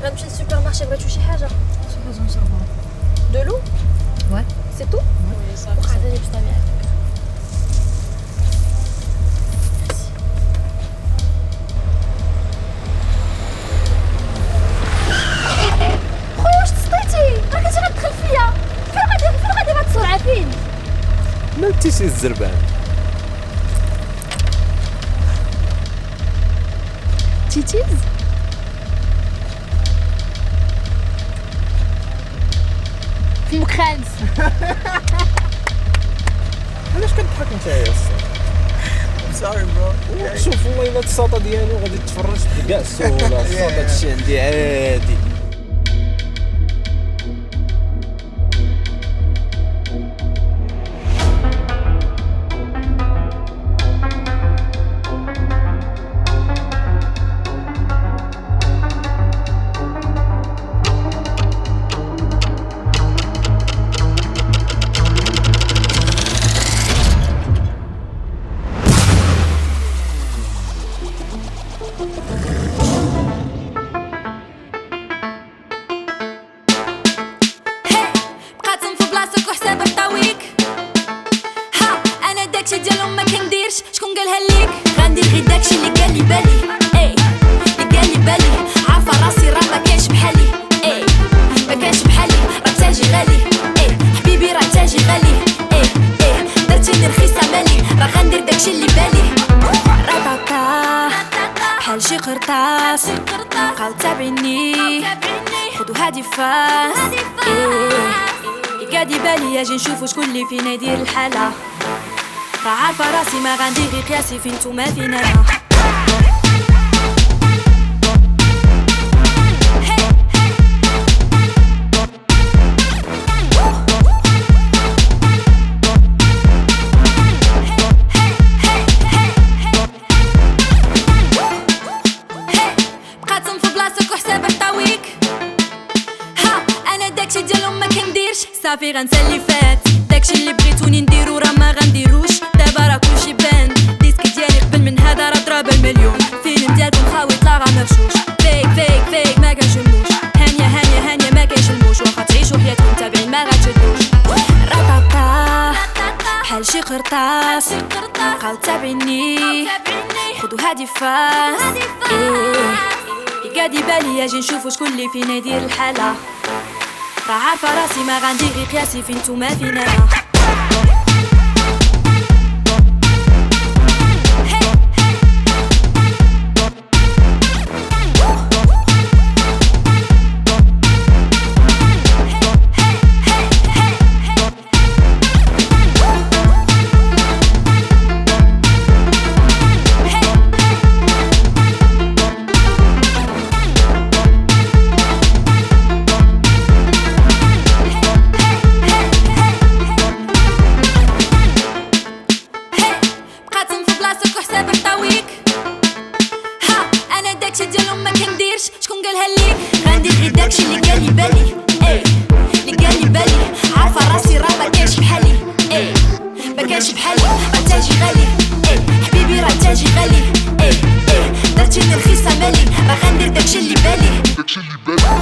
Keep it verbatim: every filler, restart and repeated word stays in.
غنمشي للسوبر بغيتو شي حاجه شي حاجه نشربوها. دو لو واه سي تو واخا عطيني بطبيعه خويا واش تسطيتي راه كنتي غتدخل فيا فين غادي فين غادي بهاد السرعه فين ما متيش الزربان تيتيز في مكرانس. علاش كتضحك نتايا الصاط سوري برو. شوف والله الا الساطه ديالو غادي تفرج بكاع السهوله الساط هادشي عندي عادي شكون قالها ليك غندير غير داكشي اللي قال لي بالي اي اللي قال لي بالي عارفه راسي راه ما كاينش بحالي اي ما كاينش بحالي راه تاجي غالي اي حبيبي راه تاجي غالي اي اي درتيني رخيصه مالي راه غندير داكشي اللي بالي رطاطا بحال شي قرطاس بقاو تابعيني خدو هادي فاس اي قادي بالي اجي نشوفو شكون اللي فينا يدير الحاله راه عارفه راسي ما غندير غير قياسي فين نتوما فين انا بقاتم في بلاصتك وحسابك طاويك ها انا داكشي ديالهم ما كنديرش صافي غنسى اللي فات داكشي اللي بغيتوني نديرو راه ما غنديروش دابا راه كلشي بان ديسك ديالي قبل من هذا راه ضرب المليون فيلم ديالكم خاوي طلع غا مغشوش فيك فيك فيك ما كانش الموش هانيه هانيه هانيه ما كاينش الموش واخا تعيشوا حياتكم تابعين ما غاتشدوش رطاطا بحال شي قرطاس بقاو تابعيني خدو هادي فاس ايه قادي بالي اجي نشوفو شكون اللي فينا يدير الحاله راه عارفه راسي ما غندير غير قياسي فين نتوما فين انا شكون قالها ليك غندير غير داكشي اللي قال لي بالي اي اللي قال لي بالي عارفه راسي راه ما كاينش بحالي اي ما كاينش بحالي راه تاجي غالي اي حبيبي راه تاجي غالي اي اي درتيني رخيصه مالي راه غندير داكشي اللي بالي داكشي اللي بالي